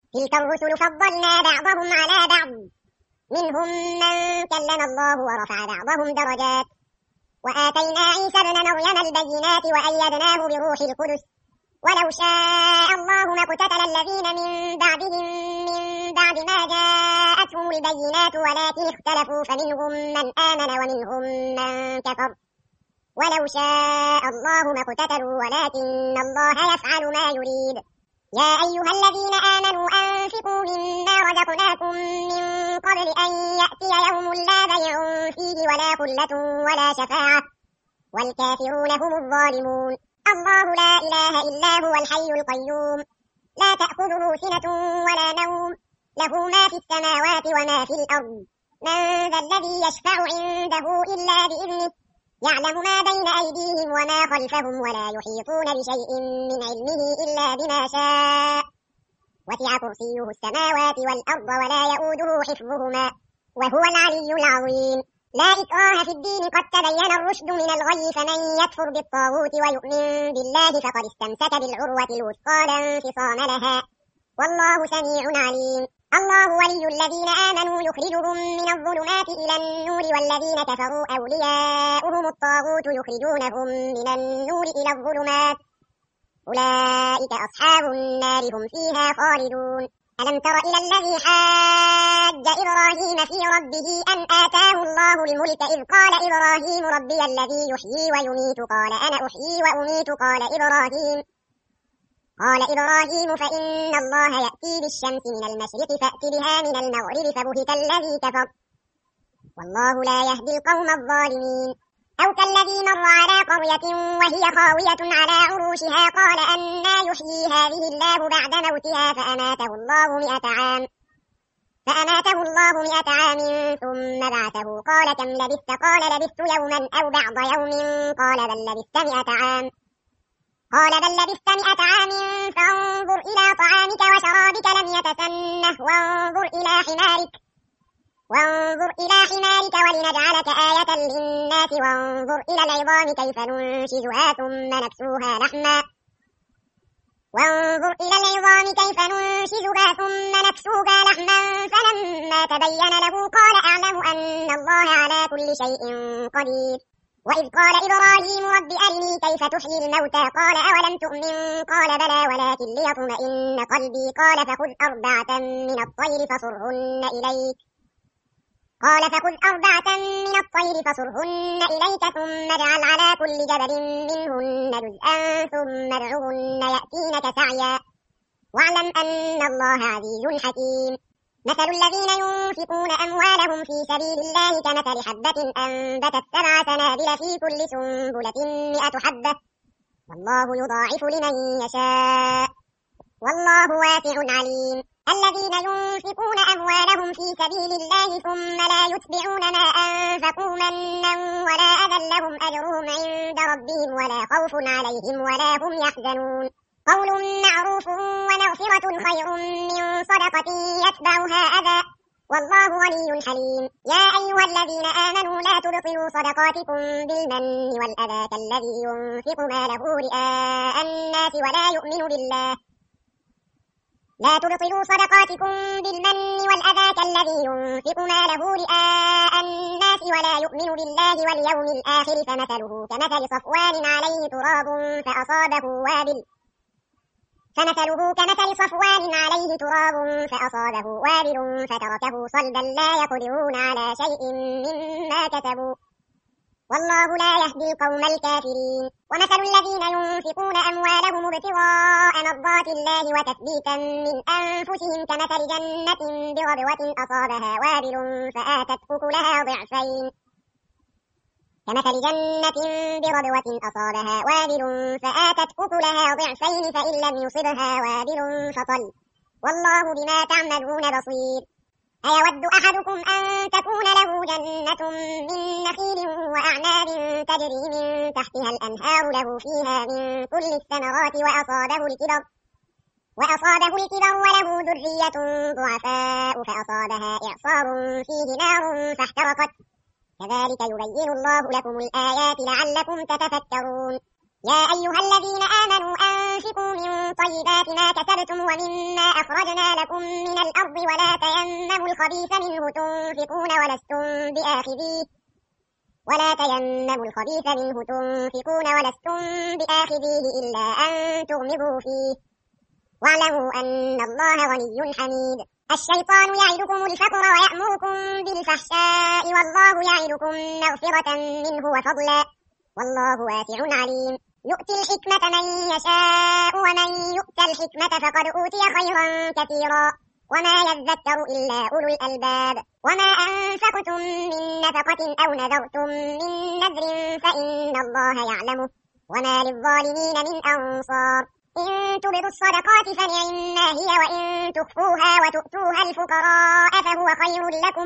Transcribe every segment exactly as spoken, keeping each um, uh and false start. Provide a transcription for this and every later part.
تلك الرسل فضلنا بعضهم على بعض، منهم من كلم الله ورفع بعضهم درجات، وآتينا عيسى ابن مريم البينات وأيدناه بروح القدس، ولو شاء الله ما اقتتل الذين من بعدهم من بعد ما جاءتهم البينات ولكن اختلفوا فمنهم من آمن ومنهم من كفر، ولو شاء الله ما اقتتلوا ولكن الله يفعل ما يريد. يا أيها الذين آمنوا أنفقوا مما رزقناكم من قبل أن يأتي يوم لا بيع فيه ولا خلة ولا شفاعة والكافرون هم الظالمون. الله لا إله إلا هو الحي القيوم، لا تأخذه سنة ولا نوم، له ما في السماوات وما في الأرض. من ذا الذي يشفع عنده إلا بإذنه، يعلم ما بين أيديهم وما خلفهم ولا يحيطون بشيء من علمه إلا بما شاء، وسع كرسيه السماوات والأرض ولا يؤوده حفظهما وهو العلي العظيم. لا إكراه في الدين، قد تبين الرشد من الغي، فمن يكفر بالطاغوت ويؤمن بالله فقد استمسك بالعروة الوثقى لا انفصام لها، والله سميع عليم. الله ولي الذين آمنوا يخرجهم من الظلمات إلى النور، والذين كفروا أولياؤهم الطاغوت يخرجونهم من النور إلى الظلمات، أولئك أصحاب النار هم فيها خالدون. ألم تر إلى الذي حاج إبراهيم في ربه أن آتاه الله الملك إذ قال إبراهيم ربي الذي يحيي ويميت قال أنا أحيي وأميت قال إبراهيم قال إبراهيم فإن الله يأتي بالشمس من المشرق فأت بها من المغرب فبهت الذي كفر والله لا يهدي القوم الظالمين. أو كالذي مر على قرية وهي خاوية على عروشها قال أنى يحيي هذه الله بعد موتها فأماته الله مئة عام فأماته الله مئة عام ثم بعثه قال كم لبثت قال لبثت يوما أو بعض يوم قال بل لبثت مئة عام قال بل لبثت مئة عام فانظر إلى طعامك وشرابك لم يتسنه وانظر إلى حمارك وانظر إلى حمارك ولنجعلك آية للناس وانظر إلى العظام كيف ننشزها ثم نكسوها لحما وانظر إلى العظام كيف ننشزها ثم نكسوها لحما فلما تبين له قال أعلم أن الله على كل شيء قدير. وإذ قال إبراهيم رب أرني كيف تحيي الموتى قال أولم تؤمن قال بلى ولكن ليطمئن قلبي قال فخذ أربعة من الطير فصرهن إليك قال فخذ أربعة من الطير فصرهن إليك ثم اجعل على كل جبل منهن جزءا ثم ادعهن يأتينك سعيا واعلم أن الله عزيز حكيم. مثل الذين ينفقون أموالهم في سبيل الله كمثل حبة أنبتت سبع سنابل في كل سنبلة مئة حبة والله يضاعف لمن يشاء والله واسع عليم. الذين ينفقون أموالهم في سبيل الله ثم لا يتبعون ما أنفقوا منا ولا أذى لهم أجرهم عند ربهم ولا خوف عليهم ولا هم يحزنون. قول معروف ومغفرة خير من صدقة يتبعها أذى والله غني حليم. يا أيها الذين آمنوا لا تبطلوا صدقاتكم بالمن والأذى كالذي ينفق ماله رئاء الناس ولا يؤمن بالله لا تبطلوا صدقاتكم بالمن والأذى كالذي ينفق ماله رئاء الناس ولا يؤمن بالله واليوم الآخر فمثله كمثل صفوان عليه تراب فأصابه وابل فمثله كمثل صفوان عليه تراب فأصابه وابل فتركه صلبا لا يقدرون على شيء مما كسبوا والله لا يهدي القوم الكافرين. ومثل الذين ينفقون أموالهم ابتغاء مرضات الله وتثبيتا من أنفسهم كمثل جنة بربوة أصابها وابل فآتت أكلها ضعفين كمثل جنة بربوة أصابها وابل فآتت أكلها ضعفين فإن لم يصبها وابل فطل والله بما تعملون بصير. أيود أحدكم أن تكون له جنة من نخيل وأعناب تجري من تحتها الأنهار له فيها من كل الثمرات وأصابه الكبر وأصابه الكبر وله ذرية ضعفاء فأصابها إعصار فيه نار فاحترقت كذلك يبين الله لكم الآيات لعلكم تتفكرون. يا أيها الذين آمنوا أنفقوا من طيبات ما كسبتم ومما أخرجنا لكم من الأرض ولا تيمموا الخبيث منه تنفقون ولستم بآخذيه ولا تيمموا الخبيث منه تنفقون ولستم بآخذيه إلا أن تغمضوا فيه واعلموا أن الله غني حميد. الشيطان يعدكم الفقر ويأمركم بالفحشاء والله يعدكم مغفرة منه وفضلا والله واسع عليم. يؤتي الحكمة من يشاء ومن يؤت الحكمة فقد أوتي خيرا كثيرا وما يذكر إلا أولو الألباب. وما أنفقتم من نفقة أو نذرتم من نذر فإن الله يعلمه وما للظالمين من أنصار. إن تبدوا الصدقات فنعما هي وإن تخفوها وتؤتوها الفقراء فهو خير لكم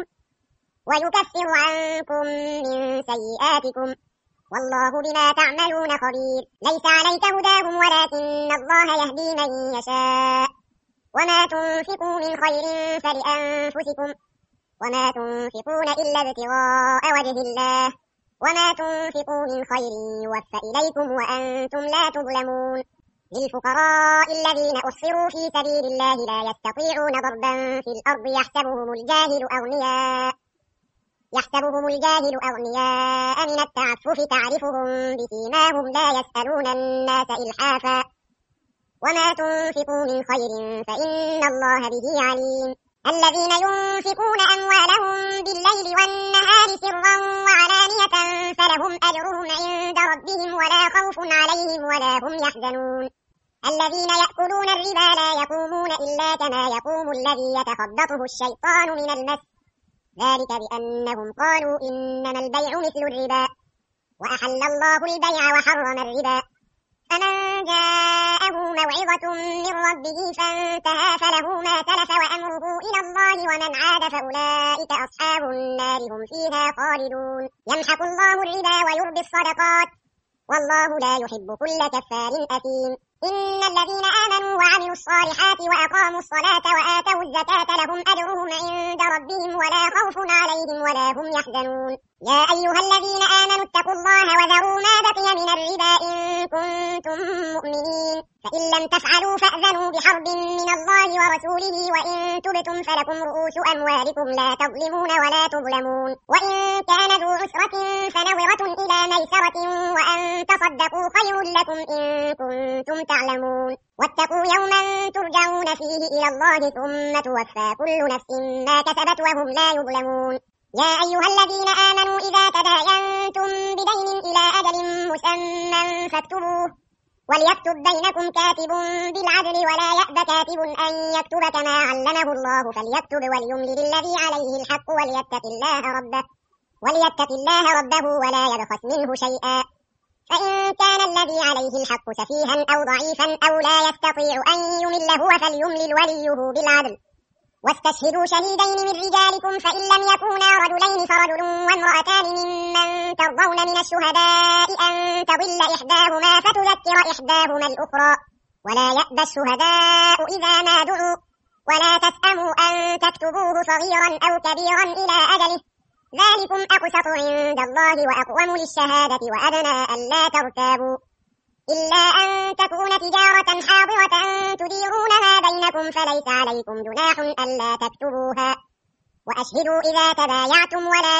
ويكفر عنكم من سيئاتكم والله بما تعملون خبير. ليس عليك هداهم ولكن الله يهدي من يشاء وما تنفقوا من خير فلأنفسكم وما تنفقون إلا ابتغاء وجه الله وما تنفقوا من خير يوفى إليكم وأنتم لا تظلمون. للفقراء الذين أحصروا في سبيل الله لا يستطيعون ضربا في الأرض يحسبهم الجاهل أغنياء يحسبهم الجاهل أغنياء من التعفف تعرفهم بسيماهم لا يسألون الناس إلحافا وما تنفقوا من خير فإن الله به عليم. الذين ينفقون أموالهم بالليل والنهار سرا وعلانية فلهم أجرهم عند ربهم ولا خوف عليهم ولا هم يحزنون. الذين يأكلون الربا لا يقومون إلا كما يقوم الذي يتخبطه الشيطان من المس ذلك بأنهم قالوا إنما البيع مثل الربا وأحل الله البيع وحرم الربا. فمن جاءه موعظة من ربه فانتهى فله ما تلف وأمره إلى الله ومن عاد فأولئك أصحاب النار هم فيها خالدون. يمحق الله الربا ويربي الصدقات والله لا يحب كل كفار أثيم. إن الذين آمنوا وعملوا الصالحات وأقاموا الصلاة وآتوا الزكاة لهم أجرهم عند ربهم ولا خوف عليهم ولا هم يحزنون. يا أيها الذين آمنوا اتقوا الله وذروا ما بقي من الربا إن كنتم مؤمنين فإن لم تفعلوا فأذنوا بحرب من الله ورسوله وإن تبتم فلكم رؤوس أموالكم لا تظلمون ولا تظلمون. وإن كان ذو عسرة فنظرة إلى ميسرة وأن تصدقوا خير لكم إن كنتم تعلمون. واتقوا يوما ترجعون فيه إلى الله ثم توفى كل نفس ما كسبت وهم لا يظلمون. يا أيها الذين آمنوا إذا تداينتم بدين إلى أجل مسمى فاكتبوه وليكتب بينكم كاتب بالعدل ولا يأب كاتب أن يكتب كما علمه الله فليكتب وليملل الذي عليه الحق وليتق الله ربه وليتق الله ربه ولا يبخس منه شيئا فإن كان الذي عليه الحق سفيها أو ضعيفا أو لا يستطيع أن يمل هو فليملل وليه بالعدل واستشهدوا شهيدين من رجالكم فإن لم يكونا رجلين فرجل وامرأتان ممن ترضون من الشهداء أن تضل إحداهما فتذكر إحداهما الأخرى ولا يأبى الشهداء إذا ما دعوا ولا تسأموا أن تكتبوه صغيرا أو كبيرا إلى أجله ذلكم أقسط عند الله وأقوم للشهادة وأدنى ألا ترتابوا إلا أن تكون تجارة حاضرة تديرونها بينكم فليس عليكم جناح ألا تكتبوها وأشهدوا إذا تبايعتم ولا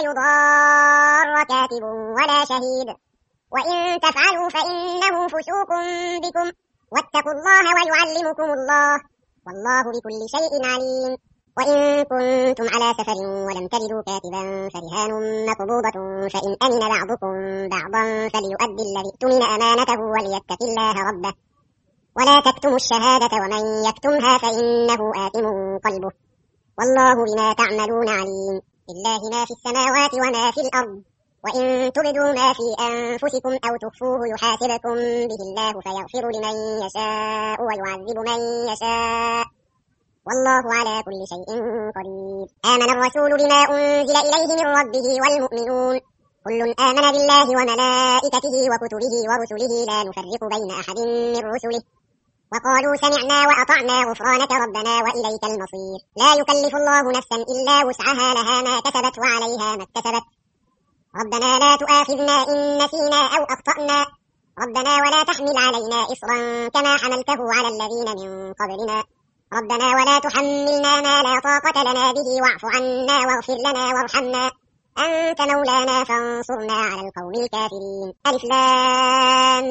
يضار كاتب ولا شهيد وإن تفعلوا فإنه فسوق بكم واتقوا الله ويعلمكم الله والله بكل شيء عليم. وإن كنتم على سفر ولم تجدوا كاتبا فرهان مقبوضة فإن أمن بعضكم بعضا فليؤدي الذي اؤتمن أمانته وليتق الله ربه ولا تكتموا الشهادة ومن يكتمها فإنه آثم قلبه والله بما تعملون عليم. لله ما في السماوات وما في الأرض وإن تبدوا ما في أنفسكم أو تخفوه يحاسبكم به الله فيغفر لمن يشاء ويعذب من يشاء والله على كل شيء قدير. آمن الرسول بما أنزل إليه من ربه والمؤمنون كل آمن بالله وملائكته وكتبه ورسله لا نفرق بين أحد من رسله وقالوا سمعنا وأطعنا غفرانك ربنا وإليك المصير. لا يكلف الله نفسا إلا وسعها لها ما كسبت وعليها ما اكتسبت ربنا لا تؤاخذنا إن نسينا أو أخطأنا ربنا ولا تحمل علينا إصرا كما حملته على الذين من قبلنا ربنا ولا تحملنا ما لا طاقة لنا به واعف عنا واغفر لنا وارحمنا أنت مولانا فانصرنا على القوم الكافرين. ألف لام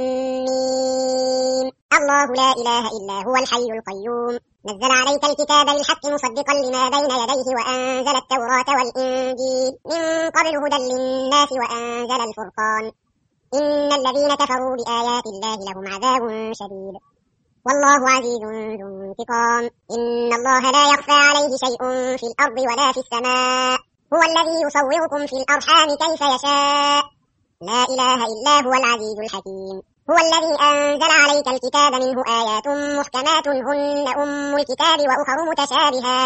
ميم. الله لا إله إلا هو الحي القيوم نزل عليك الكتاب بالحق مصدقا لما بين يديه وأنزل التوراة والإنجيل من قبل هدى للناس وأنزل الفرقان إن الذين كفروا بآيات الله لهم عذاب شديد والله عزيز ذو انتقام. إن الله لا يخفى عليه شيء في الأرض ولا في السماء هو الذي يصوركم في الأرحام كيف يشاء لا إله إلا هو العزيز الحكيم. هو الذي أنزل عليك الكتاب منه آيات محكمات هن أم الكتاب وأخر متشابهات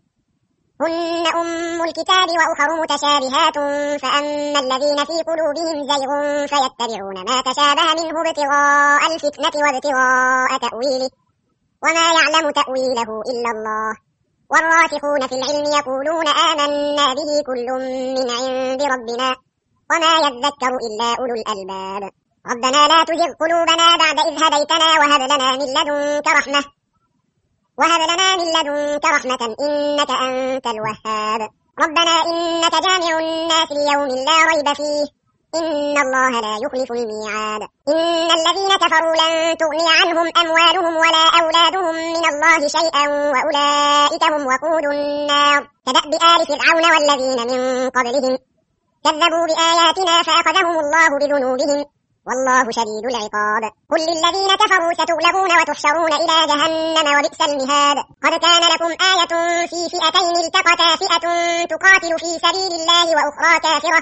هن أم الكتاب وأخر متشابهات فأما الذين في قلوبهم زيغ فيتبعون ما تشابه منه ابتغاء الفتنة وابتغاء تأويله وما يعلم تأويله إلا الله والراسخون في العلم يقولون آمنا به كل من عند ربنا وما يذكر إلا أولو الألباب. ربنا لا تزغ قلوبنا بعد إذ هديتنا وهب لنا من لدنك رحمة وهب لنا من لدنك رحمة إنك أنت الوهاب. ربنا إنك جامع الناس ليوم لا ريب فيه إن الله لا يخلف الميعاد. إن الذين كفروا لن تغني عنهم أموالهم ولا أولادهم من الله شيئا وأولئك هم وقود النار كدأب آل فرعون والذين من قبلهم كذبوا بآياتنا فأخذهم الله بذنوبهم والله شديد العقاب. قل للذين كفروا ستغلبون وتحشرون إلى جهنم وبئس المهاد. قد كان لكم آية في فئتين التقتا فئة تقاتل في سبيل الله وأخرى كافرة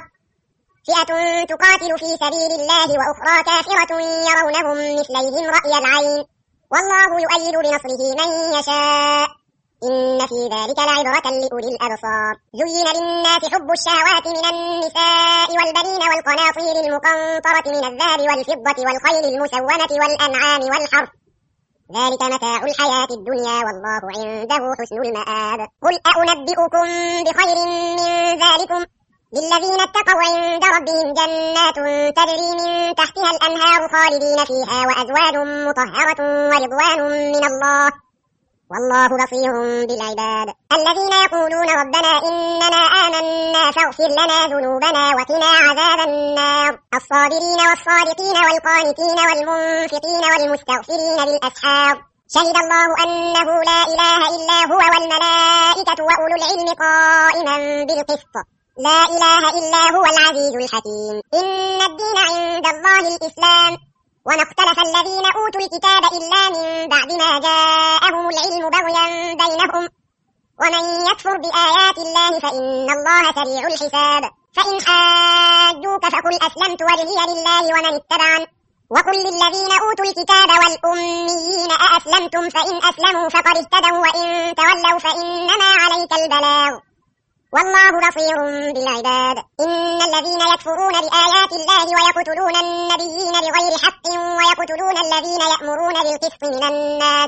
فئة تقاتل في سبيل الله وأخرى كافرة يرونهم مثليهم رأي العين والله يؤيد بنصره من يشاء إن في ذلك لعبرة لأولي الأبصار. زين للناس حب الشهوات من النساء والبنين والقناطير المقنطرة من الذهب والفضة والخيل المسومة والأنعام والحرث ذلك متاع الحياة الدنيا والله عنده حسن المآب. قل أنبئكم بخير من ذلكم للذين اتقوا عند ربهم جنات تجري من تحتها الأنهار خالدين فيها وأزواج مطهرة ورضوان من الله والله بصير بالعباد. الذين يقولون ربنا إننا آمنا فاغفر لنا ذنوبنا وقنا عذاب النار الصابرين والصادقين والقانتين والمنفقين والمستغفرين بالأسحار شهد الله أنه لا إله إلا هو والملائكة وأولو العلم قائما بالقسط لا إله إلا هو العزيز الحكيم. إن الدين عند الله الإسلام وما اختلف الذين أوتوا الكتاب إلا من بعد ما جاءهم العلم بغيا بينهم ومن يكفر بآيات الله فإن الله سريع الحساب. فإن حاجوك فقل أسلمت وجهي لله ومن اتبعن وقل للذين أوتوا الكتاب والأميين أأسلمتم فإن أسلموا فقد اهتدوا وإن تولوا فإنما عليك البلاغ والله بصير بالعباد. إن الذين يكفرون بآيات الله ويقتلون النبيين بغير حق ويقتلون الذين يأمرون بالقسط من الناس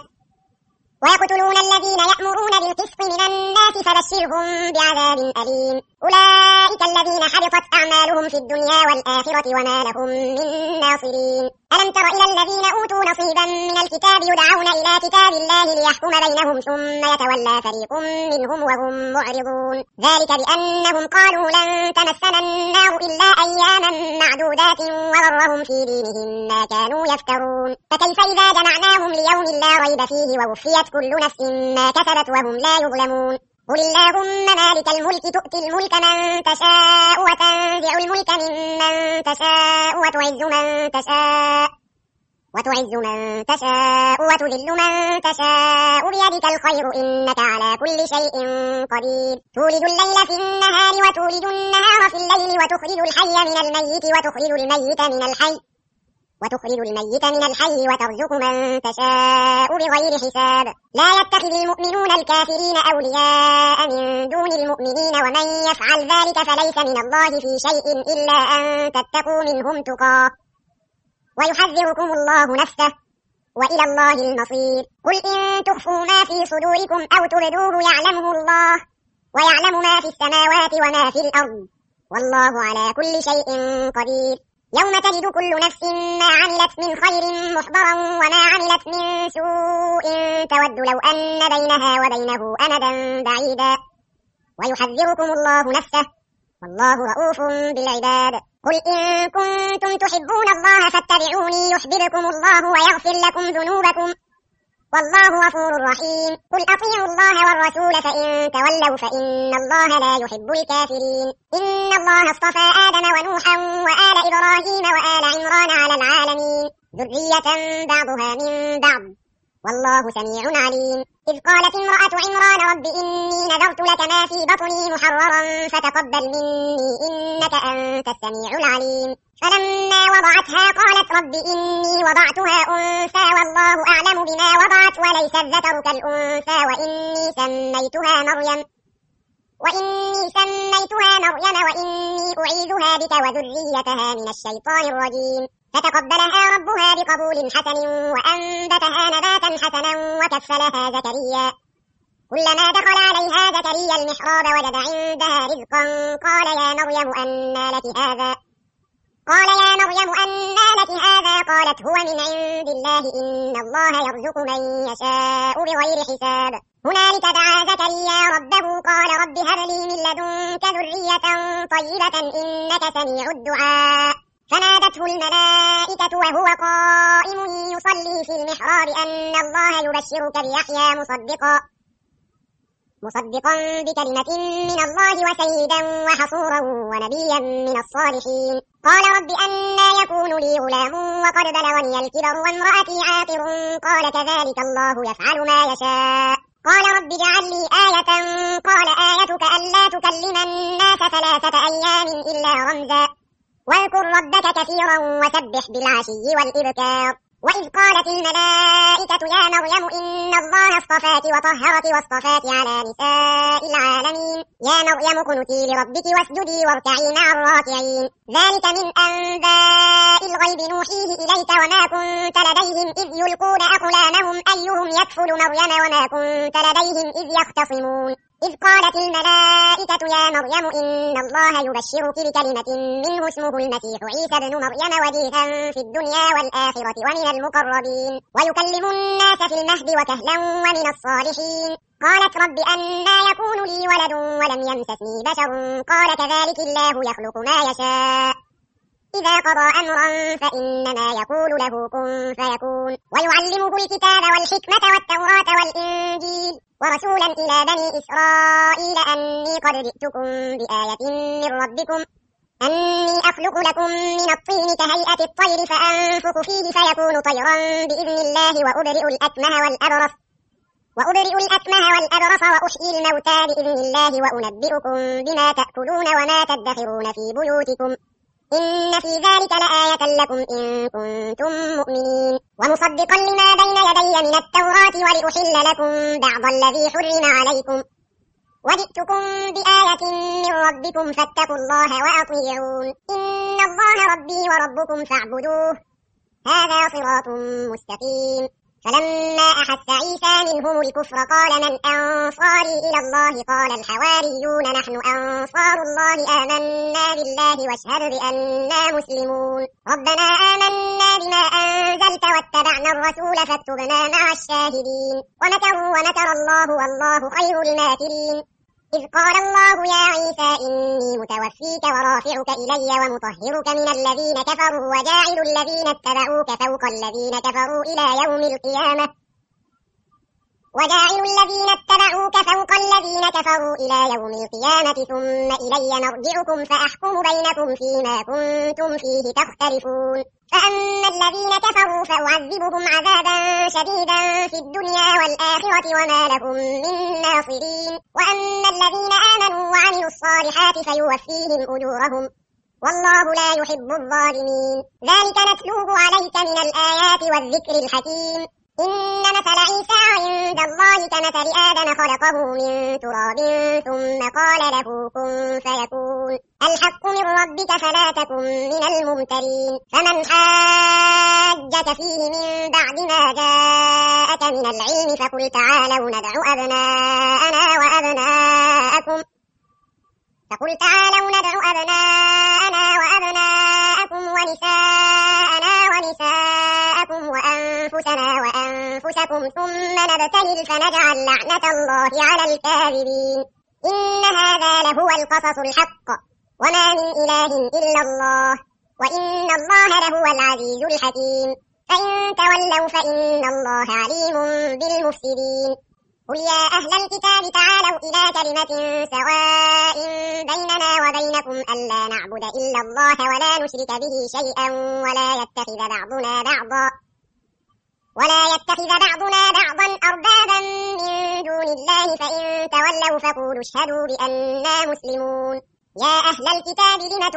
ويقتلون الذين يأمرون بالقسط من الناس فبشرهم بعذاب أليم. أولئك الذين حبطت أعمالهم في الدنيا والآخرة وما لهم من ناصرين. ألم تر إلى الذين أوتوا نصيبا من الكتاب يدعون إلى كتاب الله ليحكم بينهم ثم يتولى فريق منهم وهم معرضون ذلك بأنهم قالوا لن تمسنا النار إلا أياما معدودات وغرهم في دينهم ما كانوا يفترون. فكيف إذا جمعناهم ليوم لا ريب فيه ووفيت كل نفس ما كسبت وهم لا يظلمون. قل اللهم مالك الملك تؤتي الملك من تشاء وتنزع الملك ممن تشاء وتعز من تشاء وتعز من تشاء وتذل من تشاء بيدك الخير إنك على كل شيء قدير. تولد الليل في النهار وتولد النهار في الليل وتخرج الحي من الميت وتخرج الميت من الحي وتخرج الميت من الحي وترزق من تشاء بغير حساب. لا يتخذ المؤمنون الكافرين أولياء من دون المؤمنين ومن يفعل ذلك فليس من الله في شيء إلا أن تتقوا منهم تقاه ويحذركم الله نفسه وإلى الله المصير. قل إن تخفوا ما في صدوركم أو تبدوه يعلمه الله ويعلم ما في السماوات وما في الأرض والله على كل شيء قدير. يوم تجد كل نفس ما عملت من خير محضرا وما عملت من سوء تود لو أن بينها وبينه أمدا بعيدا ويحذركم الله نفسه والله رؤوف بالعباد. قل إن كنتم تحبون الله فاتبعوني يحببكم الله ويغفر لكم ذنوبكم والله غفور رحيم. قل أطيعوا الله والرسول فإن تولوا فإن الله لا يحب الكافرين. إن الله اصطفى آدم ونوحا وآل إبراهيم وآل عمران على العالمين ذرية بعضها من بعض والله سميع عليم. إذ قالت امرأة عمران رب إني نذرت لك ما في بطني محررا فتقبل مني إنك أنت السميع العليم. فلما وضعتها قالت رب إني وضعتها أنثى والله أعلم بما وضعت وليس الذكر كالأنثى وإني سميتها مريم وإني سميتها مريم وإني أعيذها بك وذريتها من الشيطان الرجيم. فتقبلها ربها بقبول حسن وأنبتها نباتا حسنا وكفلها زكريا. كلما دخل عليها زكريا المحراب وجد عندها رزقا قال يا مريم أنى لك هذا قال يا مريم أنى لك هذا قالت هو من عند الله إن الله يرزق من يشاء بغير حساب. هنالك دعا زكريا ربه قال رب هب لي من لدنك ذرية طيبة إنك سميع الدعاء. فنادته الملائكة وهو قائم يصلي في المحراب أن الله يبشرك بيحيى مصدقا مصدقا بكلمة من الله وسيدا وحصورا ونبيا من الصالحين. قال رب أنى يكون لي غلام وقد بلغني الكبر وامرأتي عاقر قال كذلك الله يفعل ما يشاء. قال رب اجعل لي آية قال آيتك ألا تكلم الناس ثلاثة أيام إلا رمزا واذكر ربك كثيرا وسبح بالعشي والإبكار. وإذ قالت الملائكة يا مريم إن الله اصطفاك وطهرك واصطفاك على نساء العالمين يا مريم اقنتي لربك واسجدي واركعي مع الراكعين. ذلك من أنباء الغيب نوحيه إليك وما كنت لديهم إذ يلقون أقلامهم أيهم يكفل مريم وما كنت لديهم إذ يختصمون. إذ قالت الملائكة يا مريم إن الله يبشرك بكلمة منه اسمه المسيح عيسى بن مريم وجيها في الدنيا والآخرة ومن المقربين ويكلم الناس في المهد وكهلا ومن الصالحين. قالت رب أنى يكون لي ولد ولم يمسسني بشر قال كذلك الله يخلق ما يشاء إذا قضى أمرا فإنما يقول له كن فيكون. ويعلمه الكتاب والحكمة والتوراة والإنجيل ورسولا إلى بني إسرائيل أني قد جئتكم بآية من ربكم أني أخلق لكم من الطين كهيئة الطير فأنفخ فيه فيكون طيرا بإذن الله وأبرئ الأكمه والأبرص وأبرئ الأكمه والأبرص وأحيي الموتى بإذن الله وأنبئكم بما تأكلون وما تدخرون في بيوتكم إن في ذلك لآية لكم إن كنتم مؤمنين. ومصدقا لما بين يدي من التوراة ولأحل لكم بعض الذي حرم عليكم وجئتكم بآية من ربكم فاتقوا الله وأطيعون إن الله ربي وربكم فاعبدوه هذا صراط مستقيم. فلما أحس عيسى منهم الكفر قال من أنصاري إلى الله قال الحواريون نحن أنصار الله آمنا بالله واشهد بأننا مسلمون. ربنا آمنا بما أنزلت واتبعنا الرسول فاكتبنا مع الشاهدين. ومكروا ومكر الله والله خير الماكرين. إذ قال الله يا عيسى إني متوفيك ورافعك إلي ومطهرك من الذين كفروا وجاعل الذين اتبعوك فوق الذين كفروا إلى يوم القيامة وجاعل الذين اتبعوك فوق الذين كفروا إلى يوم القيامة ثم إلي مرجعكم فأحكم بينكم فيما كنتم فيه تختلفون. فأما الذين كفروا فأعذبهم عذابا شديدا في الدنيا والآخرة وما لهم من ناصرين. وأما الذين آمنوا وعملوا الصالحات فيوفيهم أجورهم والله لا يحب الظالمين. ذلك نتلوه عليك من الآيات والذكر الحكيم. إن مثل عيسى عند الله كمثل آدم خلقه من تراب ثم قال له كن فيكون. الحق من ربك فلا تكن من الممترين. فمن حاجك فيه من بعد ما جاءك من العلم فقل تعالوا ندع أبناءنا وأبناءكم فقل تعالوا ندع أبناءنا وأبناءكم ونساءنا أنفسكم ثم نبتهل فنجعل لعنة الله على الكاذبين إن هذا لهو القصص الحق وما من إله إلا الله وإن الله لهو العزيز الحكيم فإن تولوا فإن الله عليم بالمفسدين قل يا أهل الكتاب تعالوا إلى كلمة سواء بيننا وبينكم ألا نعبد إلا الله ولا نشرك به شيئا ولا يتخذ بعضنا بعضا ولا يتخذ بعضنا بعضا أربابا من دون الله فإن تولوا فقولوا اشهدوا بأننا مسلمون يا أهل الكتاب لم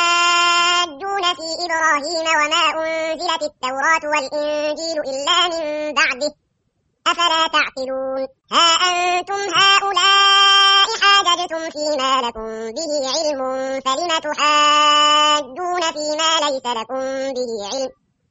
تحاجون في إبراهيم وما أنزلت التوراة والإنجيل إلا من بعده أفلا تعقلون ها أنتم هؤلاء حاججتم فيما لكم به علم فلم تحاجون فيما ليس لكم به علم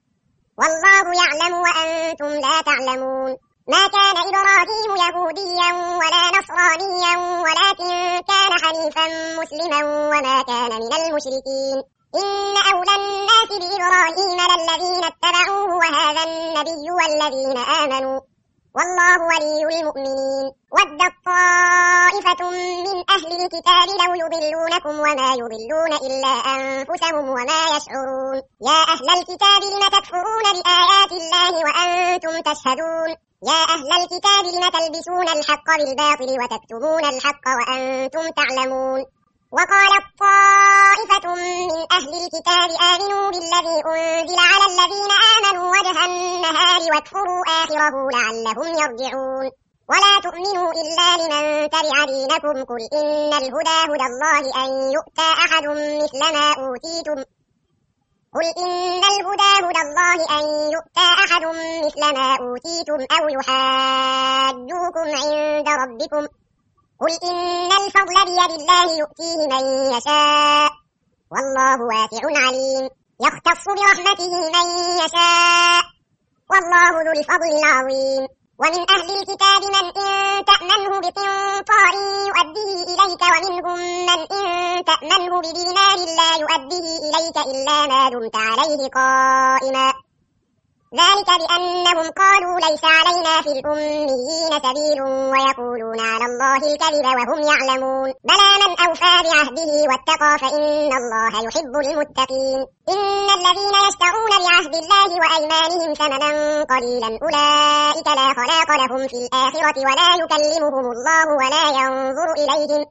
والله يعلم وأنتم لا تعلمون ما كان إبراهيم يهوديا ولا نصرانيا ولكن كان حنيفا مسلما وما كان من المشركين إن أولى الناس بإبراهيم للذين اتبعوه وهذا النبي والذين آمنوا والله ولي المؤمنين ودت طائفة من أهل الكتاب لو يضلونكم وما يضلون إلا أنفسهم وما يشعرون يا أهل الكتاب لم تكفرون بآيات الله وأنتم تشهدون يا أهل الكتاب لم تلبسون الحق بالباطل وتكتمون الحق وأنتم تعلمون وقالت طائفة من أهل الكتاب آمنوا بالذي أنزل على الذين آمنوا وجه النهار واكفروا آخره لعلهم يرجعون ولا تؤمنوا إلا لمن تبع دينكم قل إن الهدى هدى الله أن يؤتى أحد مثل ما أوتيتم قل إن الهدى هدى الله أن يؤتى أحد مثل ما أوتيتم أو يحاجوكم عند ربكم قل إن الفضل بيد الله يؤتيه من يشاء والله واسع عليم يختص برحمته من يشاء والله ذو الفضل العظيم ومن أهل الكتاب من إن تأمنه بقنطار يؤديه إليك ومنهم من إن تأمنه بدينار لا يؤديه إليك إلا ما دمت عليه قائما ذلك بأنهم قالوا ليس علينا في الأميين سبيل ويقولون على الله الكذب وهم يعلمون بلى من أوفى بعهده واتقى فإن الله يحب المتقين إن الذين يشترون بعهد الله وأيمانهم ثمنا قليلا أولئك لا خلاق لهم في الآخرة ولا يكلمهم الله ولا ينظر إليهم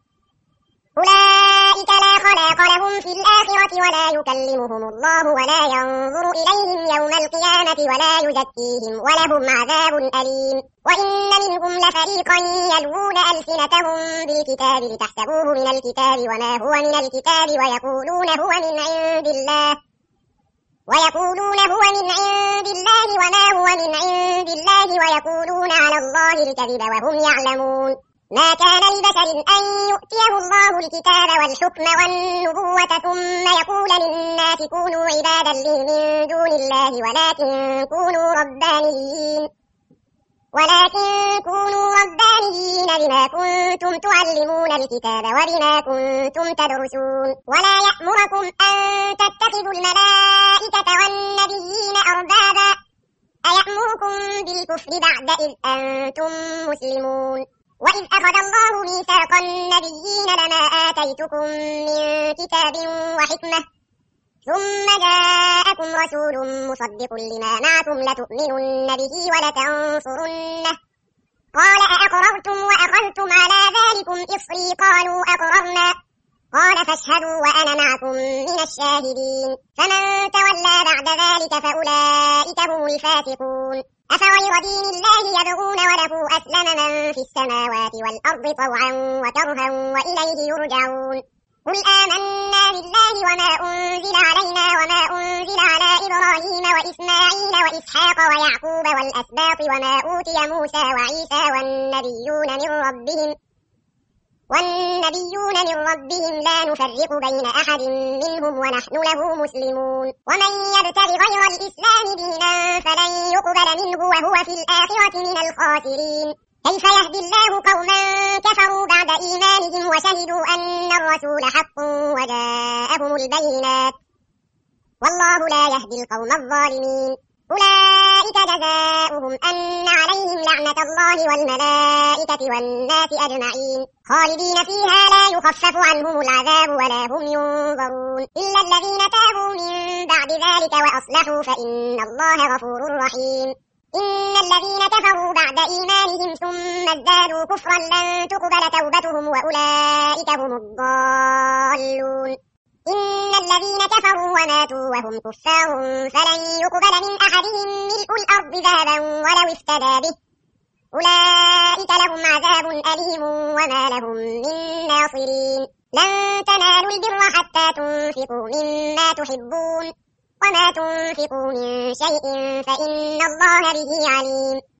أولئك لا خلاق لهم في الآخرة ولا يكلمهم الله ولا ينظر إليهم يوم القيامة ولا يزكيهم ولهم عذاب أليم وإن منهم لفريقا يلوون ألسنتهم بالكتاب لتحسبوه من الكتاب وما هو من الكتاب ويقولون هو من عند الله ويقولون هو من عند الله وما هو من عند الله ويقولون على الله الكذب وهم يعلمون ما كان لبشر أن يؤتيه الله الكتاب والحكم والنبوة ثم يقول للناس كونوا عبادا لي من دون الله ولكن كونوا ربانيين ولكن كونوا ربانيين بما كنتم تعلمون الكتاب وبما كنتم تدرسون ولا يأمركم أن تتخذوا الملائكة والنبيين أربابا أيأمركم بالكفر بعد إذ أنتم مسلمون وإذ أخذ الله ميثاق النبيين لما آتيتكم من كتاب وحكمة ثم جاءكم رسول مصدق لما معكم لتؤمنن به ولتنصرنه قال أأقررتم وأخذتم على ذلكم إصري قالوا أقررنا قال فاشهدوا وأنا معكم من الشاهدين فمن تولى بعد ذلك فأولئك هم الفاسقون أفغير دين الله يبغون وله أسلم من في السماوات والأرض طوعا وكرها وإليه يرجعون قل آمنا بالله وما أنزل علينا وما أنزل على إبراهيم وإسماعيل وإسحاق ويعقوب والأسباط وما أوتي موسى وعيسى والنبيون من ربهم والنبيون من ربهم لا نفرق بين أحد منهم ونحن له مسلمون ومن يبتغ غير الإسلام دينا فلن يقبل منه وهو في الآخرة من الخاسرين كيف يهدي الله قوما كفروا بعد إيمانهم وشهدوا أن الرسول حق وجاءهم البينات والله لا يهدي القوم الظالمين أولئك أولئك جزاؤهم أن عليهم لعنة الله والملائكة والناس أجمعين خالدين فيها لا يخفف عنهم العذاب ولا هم ينظرون إلا الذين تابوا من بعد ذلك وأصلحوا فإن الله غفور رحيم إن الذين كفروا بعد إيمانهم ثم ازدادوا كفرا لن تقبل توبتهم وأولئك هم الضالون إن الذين كفروا وماتوا وهم كفار فلن يقبل من أحدهم ملء الأرض ذهبا ولو افتدى به أولئك لهم عذاب أليم وما لهم من ناصرين لن تنالوا البر حتى تنفقوا مما تحبون وما تنفقوا من شيء فإن الله به عليم